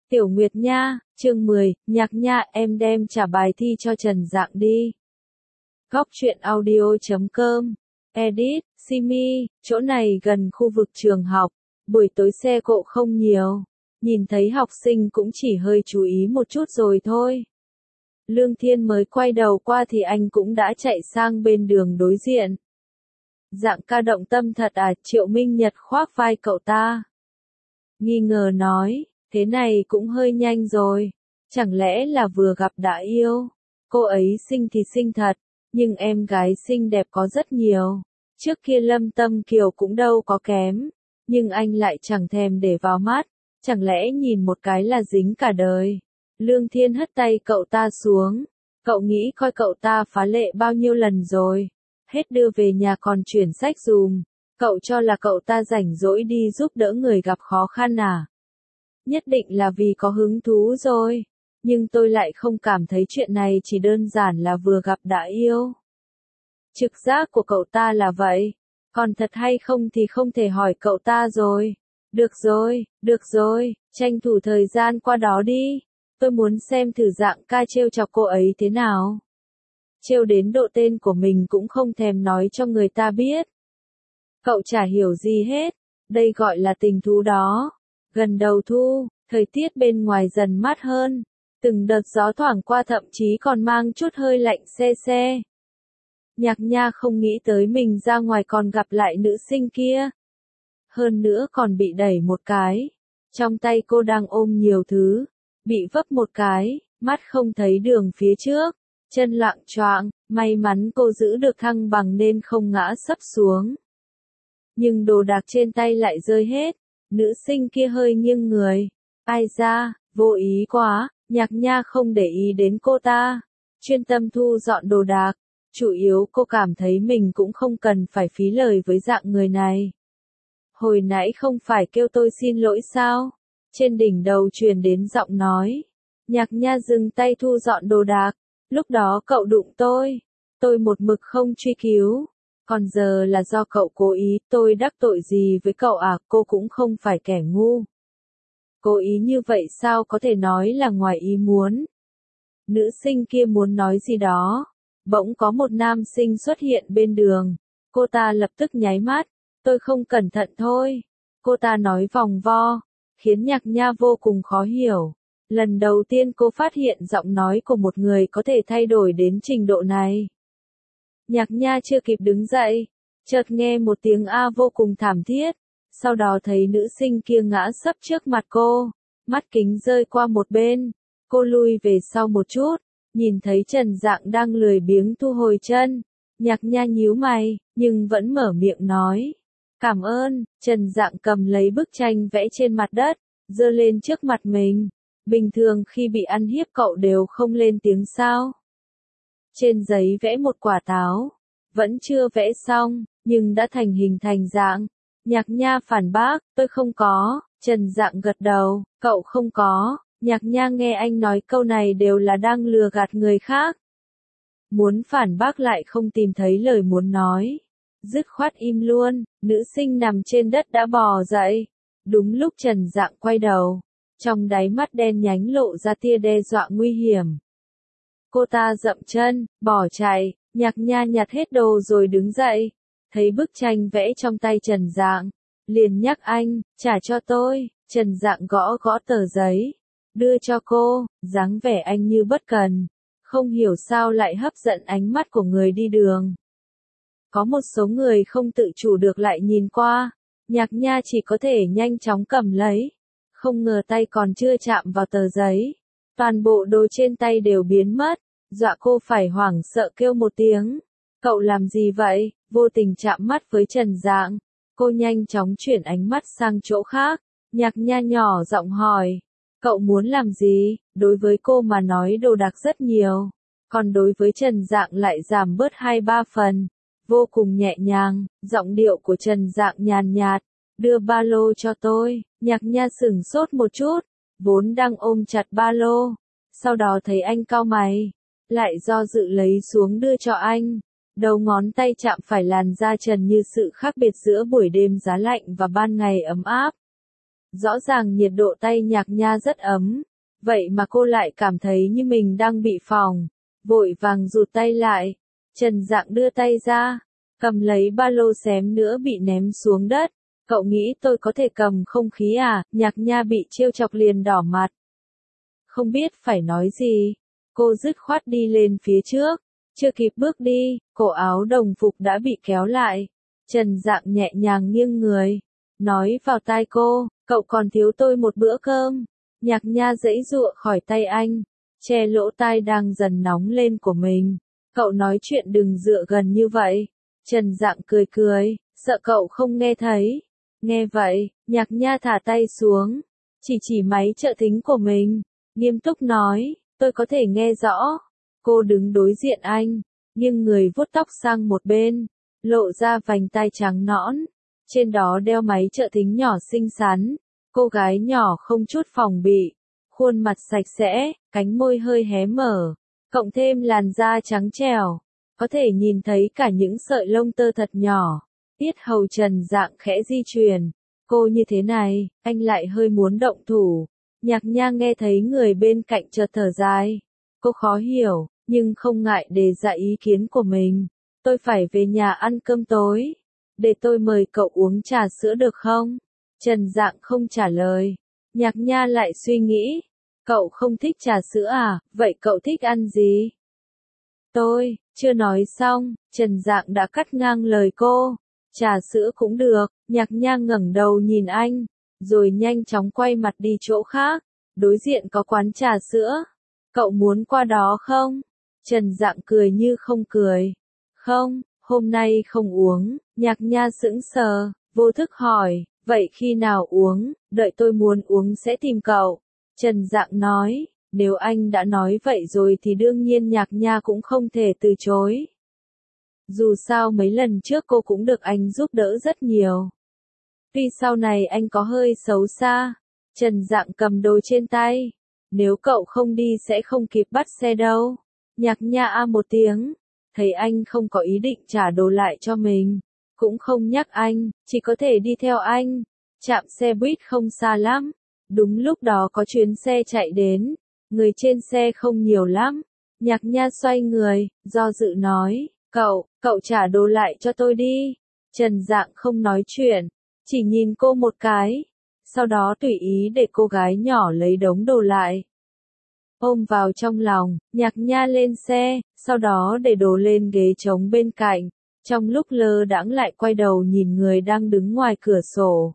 Tiểu Nguyệt nha, chương 10, Nhạc Nha, em đem trả bài thi cho Trần Dạng đi. Góc truyện audio.com, edit, Simi, chỗ này gần khu vực trường học, buổi tối xe cộ không nhiều, nhìn thấy học sinh cũng chỉ hơi chú ý một chút rồi thôi. Lương Thiên mới quay đầu qua thì anh cũng đã chạy sang bên đường đối diện. Dạng ca động tâm thật à? Triệu Minh Nhật khoác vai cậu ta, nghi ngờ nói. Thế này cũng hơi nhanh rồi, chẳng lẽ là vừa gặp đã yêu? Cô ấy xinh thì xinh thật, nhưng em gái xinh đẹp có rất nhiều. Trước kia Lâm Tâm Kiều cũng đâu có kém, nhưng anh lại chẳng thèm để vào mắt, chẳng lẽ nhìn một cái là dính cả đời. Lương Thiên hất tay cậu ta xuống, cậu nghĩ coi cậu ta phá lệ bao nhiêu lần rồi, hết đưa về nhà còn chuyển sách dùm, cậu cho là cậu ta rảnh rỗi đi giúp đỡ người gặp khó khăn à? Nhất định là vì có hứng thú rồi, nhưng tôi lại không cảm thấy chuyện này chỉ đơn giản là vừa gặp đã yêu. Trực giác của cậu ta là vậy, còn thật hay không thì không thể hỏi cậu ta rồi. Được rồi, tranh thủ thời gian qua đó đi, tôi muốn xem thử Dạng ca trêu chọc cô ấy thế nào. Trêu đến độ tên của mình cũng không thèm nói cho người ta biết. Cậu chả hiểu gì hết, đây gọi là tình thú đó. Gần đầu thu, thời tiết bên ngoài dần mát hơn, từng đợt gió thoảng qua thậm chí còn mang chút hơi lạnh se se. Nhạc Nha không nghĩ tới mình ra ngoài còn gặp lại nữ sinh kia. Hơn nữa còn bị đẩy một cái. Trong tay cô đang ôm nhiều thứ, bị vấp một cái, mắt không thấy đường phía trước, chân loạng choạng, may mắn cô giữ được thăng bằng nên không ngã sấp xuống. Nhưng đồ đạc trên tay lại rơi hết. Nữ sinh kia hơi nghiêng người. Ai da, vô ý quá, Nhạc Nha không để ý đến cô ta. Chuyên tâm thu dọn đồ đạc. Chủ yếu cô cảm thấy mình cũng không cần phải phí lời với dạng người này. Hồi nãy không phải kêu tôi xin lỗi sao? Trên đỉnh đầu truyền đến giọng nói. Nhạc Nha dừng tay thu dọn đồ đạc. Lúc đó cậu đụng tôi một mực không truy cứu. Còn giờ là do cậu cố ý, tôi đắc tội gì với cậu à? Cô cũng không phải kẻ ngu. Cố ý như vậy sao có thể nói là ngoài ý muốn? Nữ sinh kia muốn nói gì đó. Bỗng có một nam sinh xuất hiện bên đường. Cô ta lập tức nháy mắt. Tôi không cẩn thận thôi. Cô ta nói vòng vo, khiến Nhạc Nha vô cùng khó hiểu. Lần đầu tiên cô phát hiện giọng nói của một người có thể thay đổi đến trình độ này. Nhạc Nha chưa kịp đứng dậy, chợt nghe một tiếng a vô cùng thảm thiết, sau đó thấy nữ sinh kia ngã sấp trước mặt cô, mắt kính rơi qua một bên, cô lui về sau một chút, nhìn thấy Trần Dạng đang lười biếng thu hồi chân, Nhạc Nha nhíu mày, nhưng vẫn mở miệng nói, cảm ơn. Trần Dạng cầm lấy bức tranh vẽ trên mặt đất, giơ lên trước mặt mình, bình thường khi bị ăn hiếp cậu đều không lên tiếng sao? Trên giấy vẽ một quả táo, vẫn chưa vẽ xong, nhưng đã thành hình thành dạng. Nhạc Nha phản bác, tôi không có. Trần Dạng gật đầu, cậu không có. Nhạc Nha nghe anh nói câu này đều là đang lừa gạt người khác. Muốn phản bác lại không tìm thấy lời muốn nói. Dứt khoát im luôn, nữ sinh nằm trên đất đã bò dậy. Đúng lúc Trần Dạng quay đầu, trong đáy mắt đen nhánh lộ ra tia đe dọa nguy hiểm. Cô ta dậm chân, bỏ chạy, Nhạc Nha nhặt hết đồ rồi đứng dậy. Thấy bức tranh vẽ trong tay Trần Dạng, liền nhắc anh, trả cho tôi. Trần Dạng gõ gõ tờ giấy, đưa cho cô, dáng vẻ anh như bất cần. Không hiểu sao lại hấp dẫn ánh mắt của người đi đường. Có một số người không tự chủ được lại nhìn qua, Nhạc Nha chỉ có thể nhanh chóng cầm lấy. Không ngờ tay còn chưa chạm vào tờ giấy. Toàn bộ đồ trên tay đều biến mất, dọa cô phải hoảng sợ kêu một tiếng. Cậu làm gì vậy? Vô tình chạm mắt với Trần Dạng. Cô nhanh chóng chuyển ánh mắt sang chỗ khác. Nhạc Nha nhỏ giọng hỏi. Cậu muốn làm gì? Đối với cô mà nói đồ đạc rất nhiều. Còn đối với Trần Dạng lại giảm bớt 2-3 phần. Vô cùng nhẹ nhàng, giọng điệu của Trần Dạng nhàn nhạt. Đưa ba lô cho tôi. Nhạc Nha sửng sốt một chút. Vốn đang ôm chặt ba lô. Sau đó thấy anh cau mày, lại do dự lấy xuống đưa cho anh. Đầu ngón tay chạm phải làn da trần như sự khác biệt giữa buổi đêm giá lạnh và ban ngày ấm áp. Rõ ràng nhiệt độ tay Nhạc Nha rất ấm, vậy mà cô lại cảm thấy như mình đang bị phỏng, vội vàng rụt tay lại. Trần Dạng đưa tay ra, cầm lấy ba lô xém nữa bị ném xuống đất. Cậu nghĩ tôi có thể cầm không khí à? Nhạc Nha bị trêu chọc liền đỏ mặt. Không biết phải nói gì, cô dứt khoát đi lên phía trước. Chưa kịp bước đi, cổ áo đồng phục đã bị kéo lại. Trần Dạng nhẹ nhàng nghiêng người, nói vào tai cô, cậu còn thiếu tôi một bữa cơm. Nhạc Nha giãy giụa khỏi tay anh, che lỗ tai đang dần nóng lên của mình. Cậu nói chuyện đừng dựa gần như vậy. Trần Dạng cười cười, sợ cậu không nghe thấy. Nghe vậy, Nhạc Nha thả tay xuống, chỉ máy trợ thính của mình, nghiêm túc nói, tôi có thể nghe rõ. Cô đứng đối diện anh, nghiêng người vuốt tóc sang một bên, lộ ra vành tai trắng nõn, trên đó đeo máy trợ thính nhỏ xinh xắn. Cô gái nhỏ không chút phòng bị, khuôn mặt sạch sẽ, cánh môi hơi hé mở, cộng thêm làn da trắng trẻo, có thể nhìn thấy cả những sợi lông tơ thật nhỏ. Tiết hầu Trần Dạng khẽ di chuyển, cô như thế này, anh lại hơi muốn động thủ. Nhạc Nha nghe thấy người bên cạnh chợt thở dài. Cô khó hiểu, nhưng không ngại đề ra ý kiến của mình. Tôi phải về nhà ăn cơm tối. Để tôi mời cậu uống trà sữa được không? Trần Dạng không trả lời. Nhạc Nha lại suy nghĩ. Cậu không thích trà sữa à? Vậy cậu thích ăn gì? Tôi, chưa nói xong, Trần Dạng đã cắt ngang lời cô. Trà sữa cũng được. Nhạc Nha ngẩng đầu nhìn anh, rồi nhanh chóng quay mặt đi chỗ khác. Đối diện có quán trà sữa. Cậu muốn qua đó không? Trần Dạng cười như không cười. Không, hôm nay không uống. Nhạc Nha sững sờ, vô thức hỏi, vậy khi nào uống? Đợi tôi muốn uống sẽ tìm cậu. Trần Dạng nói, nếu anh đã nói vậy rồi thì đương nhiên Nhạc Nha cũng không thể từ chối. Dù sao mấy lần trước cô cũng được anh giúp đỡ rất nhiều. Tuy sau này anh có hơi xấu xa. Trần Dạng cầm đồ trên tay. Nếu cậu không đi sẽ không kịp bắt xe đâu. Nhạc Nha a một tiếng. Thấy anh không có ý định trả đồ lại cho mình. Cũng không nhắc anh, chỉ có thể đi theo anh. Trạm xe buýt không xa lắm. Đúng lúc đó có chuyến xe chạy đến. Người trên xe không nhiều lắm. Nhạc Nha xoay người, do dự nói, cậu trả đồ lại cho tôi đi. Trần Dạng không nói chuyện, chỉ nhìn cô một cái. Sau đó tùy ý để cô gái nhỏ lấy đống đồ lại. Ôm vào trong lòng, Nhạc Nha lên xe, sau đó để đồ lên ghế trống bên cạnh. Trong lúc lơ đãng lại quay đầu nhìn người đang đứng ngoài cửa sổ.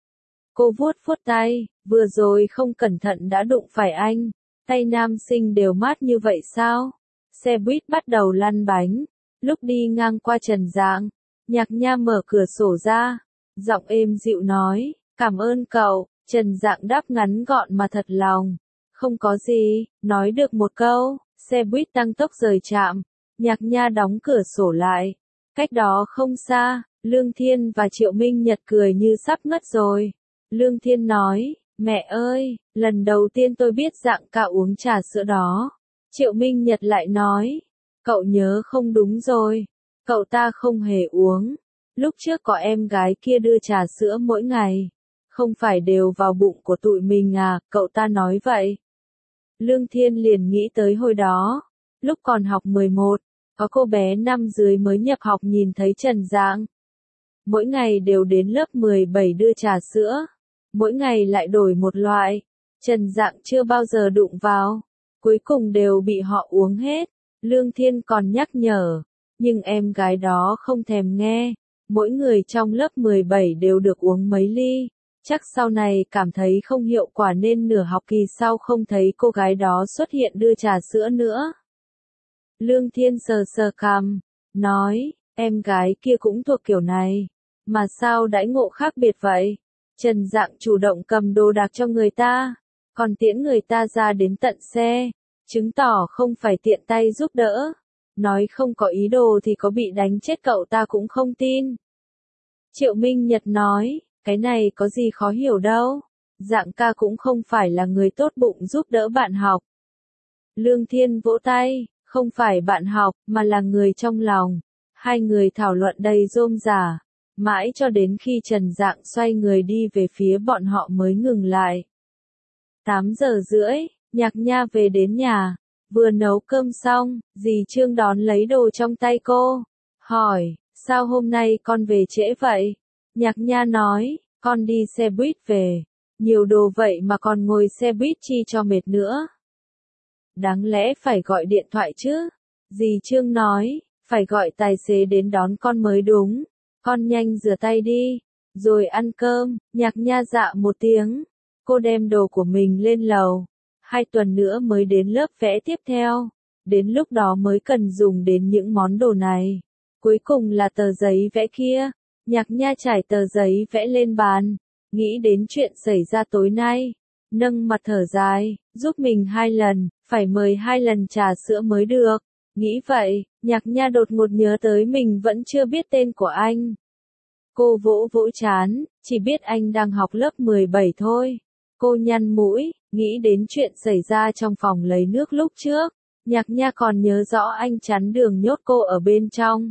Cô vuốt tay, vừa rồi không cẩn thận đã đụng phải anh. Tay nam sinh đều mát như vậy sao? Xe buýt bắt đầu lăn bánh. Lúc đi ngang qua Trần Dạng, Nhạc Nha mở cửa sổ ra. Giọng êm dịu nói, cảm ơn cậu. Trần Dạng đáp ngắn gọn mà thật lòng. Không có gì, nói được một câu. Xe buýt tăng tốc rời trạm. Nhạc Nha đóng cửa sổ lại. Cách đó không xa, Lương Thiên và Triệu Minh Nhật cười như sắp ngất rồi. Lương Thiên nói, mẹ ơi, lần đầu tiên tôi biết Dạng ca uống trà sữa đó. Triệu Minh Nhật lại nói, cậu nhớ không đúng rồi, cậu ta không hề uống. Lúc trước có em gái kia đưa trà sữa mỗi ngày, không phải đều vào bụng của tụi mình à, cậu ta nói vậy. Lương Thiên liền nghĩ tới hồi đó, lúc còn học 11, có cô bé năm dưới mới nhập học nhìn thấy Trần Dạng. Mỗi ngày đều đến lớp 17 đưa trà sữa, mỗi ngày lại đổi một loại. Trần Dạng chưa bao giờ đụng vào, cuối cùng đều bị họ uống hết. Lương Thiên còn nhắc nhở, nhưng em gái đó không thèm nghe. Mỗi người trong lớp 17 đều được uống mấy ly. Chắc sau này cảm thấy không hiệu quả nên nửa học kỳ sau không thấy cô gái đó xuất hiện đưa trà sữa nữa. Lương Thiên sờ sờ cằm, nói, em gái kia cũng thuộc kiểu này, mà sao đãi ngộ khác biệt vậy? Trần Dạng chủ động cầm đồ đạc cho người ta, còn tiễn người ta ra đến tận xe, chứng tỏ không phải tiện tay giúp đỡ. Nói không có ý đồ thì có bị đánh chết cậu ta cũng không tin. Triệu Minh Nhật nói, cái này có gì khó hiểu đâu. Dạng ca cũng không phải là người tốt bụng giúp đỡ bạn học. Lương Thiên vỗ tay, không phải bạn học, mà là người trong lòng. Hai người thảo luận đầy rôm rả. Mãi cho đến khi Trần Dạng xoay người đi về phía bọn họ mới ngừng lại. 8 giờ rưỡi, Nhạc Nha về đến nhà, vừa nấu cơm xong, dì Trương đón lấy đồ trong tay cô, hỏi, sao hôm nay con về trễ vậy? Nhạc Nha nói, con đi xe buýt về, nhiều đồ vậy mà còn ngồi xe buýt chi cho mệt nữa. Đáng lẽ phải gọi điện thoại chứ? Dì Trương nói, phải gọi tài xế đến đón con mới đúng, con nhanh rửa tay đi, rồi ăn cơm. Nhạc Nha dạ một tiếng, cô đem đồ của mình lên lầu, 2 tuần nữa mới đến lớp vẽ tiếp theo, đến lúc đó mới cần dùng đến những món đồ này. Cuối cùng là tờ giấy vẽ kia. Nhạc Nha trải tờ giấy vẽ lên bàn, nghĩ đến chuyện xảy ra tối nay, nâng mặt thở dài, giúp mình 2 lần, phải mời 2 lần trà sữa mới được. Nghĩ vậy, Nhạc Nha đột ngột nhớ tới mình vẫn chưa biết tên của anh. Cô vỗ vỗ trán, chỉ biết anh đang học lớp 17 thôi. Cô nhăn mũi, nghĩ đến chuyện xảy ra trong phòng lấy nước lúc trước. Nhạc Nha còn nhớ rõ anh chắn đường nhốt cô ở bên trong,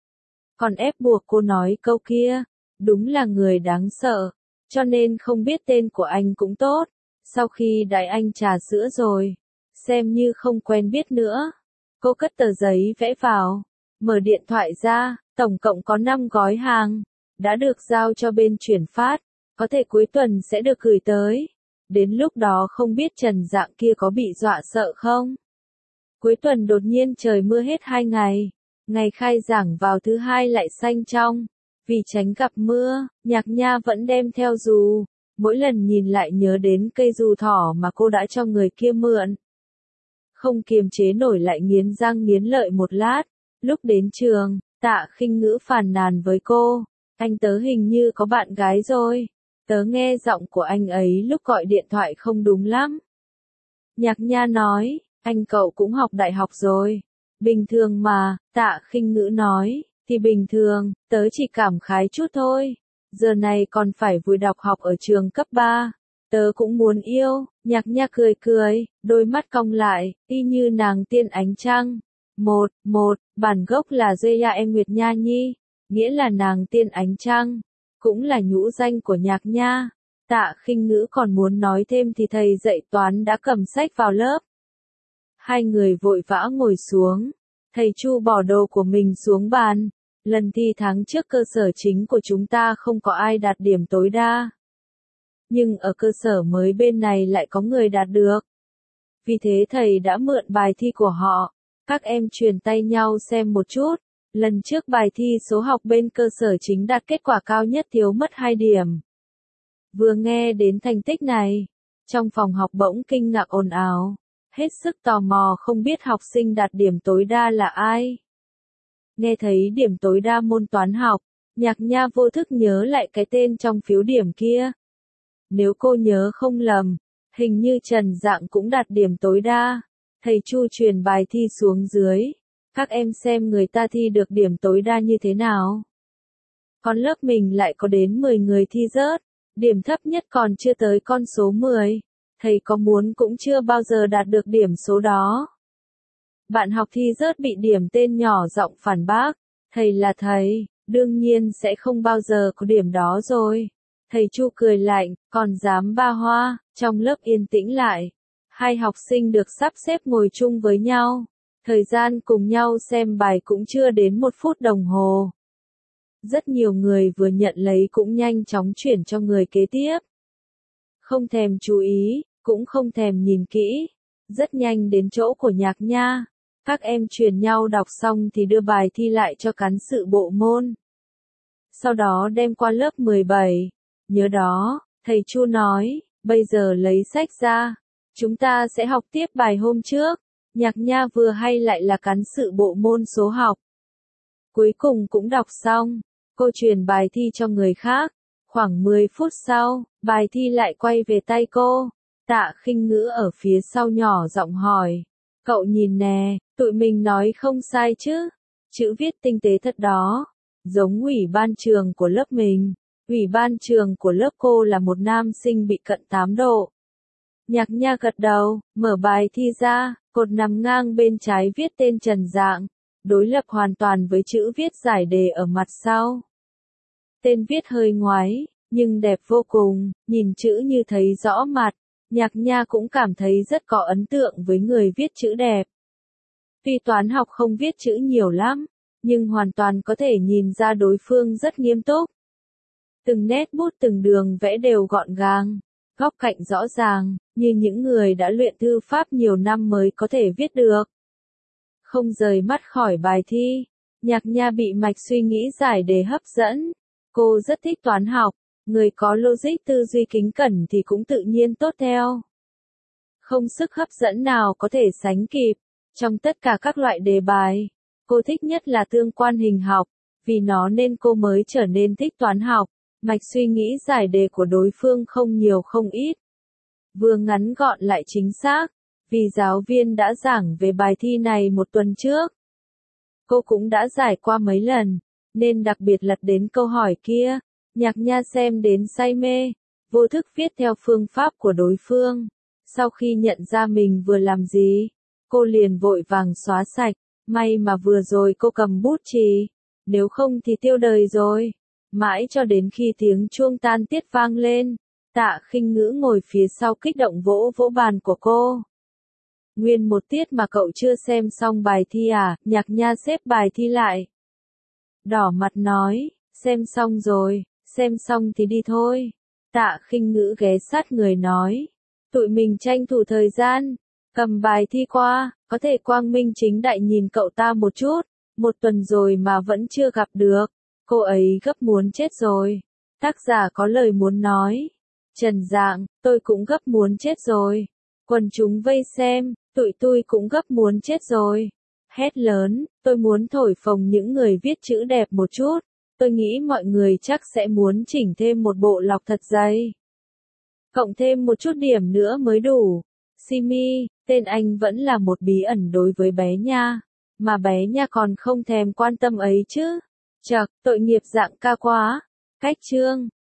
còn ép buộc cô nói câu kia, đúng là người đáng sợ, cho nên không biết tên của anh cũng tốt. Sau khi đãi anh trà sữa rồi, xem như không quen biết nữa. Cô cất tờ giấy vẽ vào, mở điện thoại ra, tổng cộng có 5 gói hàng, đã được giao cho bên chuyển phát, có thể cuối tuần sẽ được gửi tới. Đến lúc đó không biết Trần Dạng kia có bị dọa sợ không? Cuối tuần đột nhiên trời mưa hết 2 ngày. Ngày khai giảng vào thứ Hai lại xanh trong. Vì tránh gặp mưa, Nhạc Nha vẫn đem theo dù. Mỗi lần nhìn lại nhớ đến cây dù thỏ mà cô đã cho người kia mượn. Không kiềm chế nổi lại nghiến răng nghiến lợi một lát. Lúc đến trường, Tạ Khinh Ngữ phàn nàn với cô. Anh tớ hình như có bạn gái rồi. Tớ nghe giọng của anh ấy lúc gọi điện thoại không đúng lắm. Nhạc Nha nói, anh cậu cũng học đại học rồi. Bình thường mà, Tạ Khinh Ngữ nói, thì bình thường, tớ chỉ cảm khái chút thôi. Giờ này còn phải vùi đọc học ở trường cấp 3. Tớ cũng muốn yêu. Nhạc Nha cười cười, đôi mắt cong lại, y như nàng tiên ánh trăng. Bản gốc là J.A.M. Nguyệt Nha Nhi, nghĩa là nàng tiên ánh trăng, cũng là nhũ danh của Nhạc Nha. Tạ Khinh Ngữ còn muốn nói thêm thì thầy dạy toán đã cầm sách vào lớp. Hai người vội vã ngồi xuống. Thầy Chu bỏ đồ của mình xuống bàn. Lần thi tháng trước cơ sở chính của chúng ta không có ai đạt điểm tối đa. Nhưng ở cơ sở mới bên này lại có người đạt được. Vì thế thầy đã mượn bài thi của họ. Các em truyền tay nhau xem một chút. Lần trước bài thi số học bên cơ sở chính đạt kết quả cao nhất thiếu mất 2 điểm. Vừa nghe đến thành tích này, trong phòng học bỗng kinh ngạc ồn ào. Hết sức tò mò không biết học sinh đạt điểm tối đa là ai. Nghe thấy điểm tối đa môn toán học, Nhạc Nha vô thức nhớ lại cái tên trong phiếu điểm kia. Nếu cô nhớ không lầm, hình như Trần Dạng cũng đạt điểm tối đa. Thầy Chu truyền bài thi xuống dưới. Các em xem người ta thi được điểm tối đa như thế nào. Còn lớp mình lại có đến 10 người thi rớt. Điểm thấp nhất còn chưa tới con số 10. Thầy có muốn cũng chưa bao giờ đạt được điểm số đó. Bạn học thi rớt bị điểm tên nhỏ giọng phản bác. Thầy là thầy, đương nhiên sẽ không bao giờ có điểm đó rồi. Thầy Chu cười lạnh, còn dám ba hoa. Trong lớp yên tĩnh lại. Hai học sinh được sắp xếp ngồi chung với nhau. Thời gian cùng nhau xem bài cũng chưa đến 1 phút đồng hồ. Rất nhiều người vừa nhận lấy cũng nhanh chóng chuyển cho người kế tiếp. Không thèm chú ý, cũng không thèm nhìn kỹ. Rất nhanh đến chỗ của Nhạc Nha. Các em truyền nhau đọc xong thì đưa bài thi lại cho cán sự bộ môn. Sau đó đem qua lớp 17. Nhớ đó, thầy Chu nói, bây giờ lấy sách ra. Chúng ta sẽ học tiếp bài hôm trước. Nhạc Nha vừa hay lại là cán sự bộ môn số học. Cuối cùng cũng đọc xong. Cô truyền bài thi cho người khác. Khoảng 10 phút sau, bài thi lại quay về tay cô. Tạ Khinh Ngữ ở phía sau nhỏ giọng hỏi. Cậu nhìn nè, tụi mình nói không sai chứ. Chữ viết tinh tế thật đó. Giống ủy ban trường của lớp mình. Ủy ban trường của lớp cô là một nam sinh bị cận 8 độ. Nhạc Nha gật đầu, mở bài thi ra, cột nằm ngang bên trái viết tên Trần Dạng. Đối lập hoàn toàn với chữ viết giải đề ở mặt sau. Tên viết hơi ngoái, nhưng đẹp vô cùng, nhìn chữ như thấy rõ mặt. Nhạc Nha cũng cảm thấy rất có ấn tượng với người viết chữ đẹp. Tuy toán học không viết chữ nhiều lắm, nhưng hoàn toàn có thể nhìn ra đối phương rất nghiêm túc. Từng nét bút từng đường vẽ đều gọn gàng, góc cạnh rõ ràng, như những người đã luyện thư pháp nhiều năm mới có thể viết được. Không rời mắt khỏi bài thi, Nhạc Nha bị mạch suy nghĩ giải đề hấp dẫn. Cô rất thích toán học, người có logic tư duy kính cẩn thì cũng tự nhiên tốt theo. Không sức hấp dẫn nào có thể sánh kịp. Trong tất cả các loại đề bài, cô thích nhất là tương quan hình học, vì nó nên cô mới trở nên thích toán học. Mạch suy nghĩ giải đề của đối phương không nhiều không ít. Vừa ngắn gọn lại chính xác, vì giáo viên đã giảng về bài thi này một tuần trước. Cô cũng đã giải qua mấy lần, nên đặc biệt lật đến câu hỏi kia. Nhạc Nha xem đến say mê, vô thức viết theo phương pháp của đối phương. Sau khi nhận ra mình vừa làm gì, cô liền vội vàng xóa sạch. May mà vừa rồi cô cầm bút chì, nếu không thì tiêu đời rồi. Mãi cho đến khi tiếng chuông tan tiết vang lên, Tạ Khinh Ngữ ngồi phía sau kích động vỗ vỗ bàn của cô. Nguyên một tiết mà cậu chưa xem xong bài thi à? Nhạc Nha xếp bài thi lại. Đỏ mặt nói, xem xong rồi, xem xong thì đi thôi. Tạ Khinh Ngữ ghé sát người nói, tụi mình tranh thủ thời gian, cầm bài thi qua, có thể quang minh chính đại nhìn cậu ta một chút, một tuần rồi mà vẫn chưa gặp được. Cô ấy gấp muốn chết rồi. Tác giả có lời muốn nói. Trần Dạng, tôi cũng gấp muốn chết rồi. Quần chúng vây xem, tụi tôi cũng gấp muốn chết rồi. Hét lớn, tôi muốn thổi phồng những người viết chữ đẹp một chút. Tôi nghĩ mọi người chắc sẽ muốn chỉnh thêm một bộ lọc thật dày. Cộng thêm một chút điểm nữa mới đủ. Simi, tên anh vẫn là một bí ẩn đối với bé Nha. Mà bé Nha còn không thèm quan tâm ấy chứ. Chậc, tội nghiệp Dạng ca quá. Cách chương